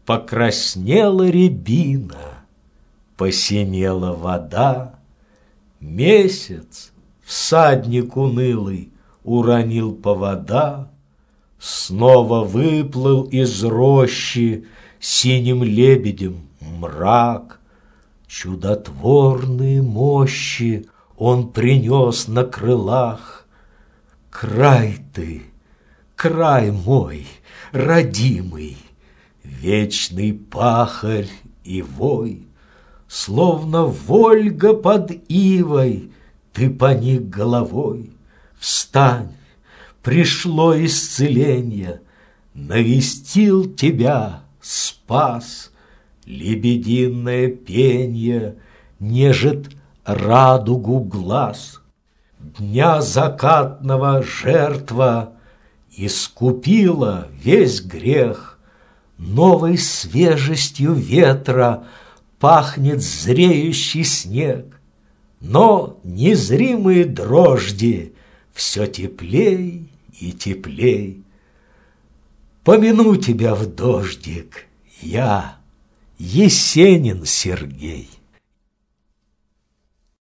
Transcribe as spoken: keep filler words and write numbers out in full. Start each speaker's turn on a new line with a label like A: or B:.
A: Покраснела рябина, посинела вода, месяц, всадник унылый, уронил повода, снова выплыл из рощи синим лебедем мрак. Чудотворные мощи он принес на крылах. Край ты, край мой, родимый, вечный пахарь и вой, словно Вольга под ивой, ты поник головой. Встань, пришло исцеление, навестил тебя спас. Лебединое пенье нежит радугу глаз. Дня закатного жертва искупила весь грех. Новой свежестью ветра пахнет зреющий снег. Но незримые дрожди все теплей и теплей. Помяну тебя в дождик, я, Есенин Сергей.